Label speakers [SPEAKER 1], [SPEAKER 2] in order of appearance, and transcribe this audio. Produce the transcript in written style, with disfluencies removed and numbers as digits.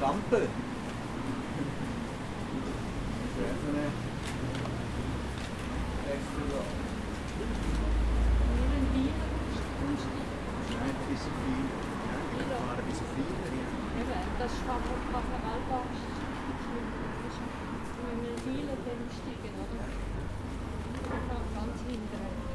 [SPEAKER 1] Ampel. Das wäre so eine Restaurant. Nein, ein bisschen viel. Ja, wir fahren ein bisschen viel.
[SPEAKER 2] Eben, das ist Parallelbahn. Wenn wir Wielen dann steigen, oder? Ganz hinten.